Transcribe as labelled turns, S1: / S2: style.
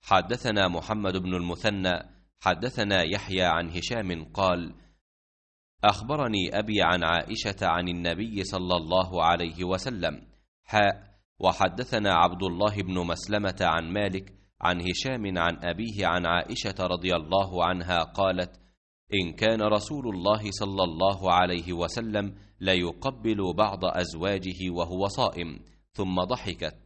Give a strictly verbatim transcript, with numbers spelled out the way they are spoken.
S1: حدثنا محمد بن المثنى حدثنا يحيى عن هشام قال: أخبرني أبي عن عائشة عن النبي صلى الله عليه وسلم. حاء وحدثنا عبد الله بن مسلمة عن مالك عن هشام عن أبيه عن عائشة رضي الله عنها قالت: إن كان رسول الله صلى الله عليه وسلم ليقبل بعض أزواجه وهو صائم، ثم ضحكت.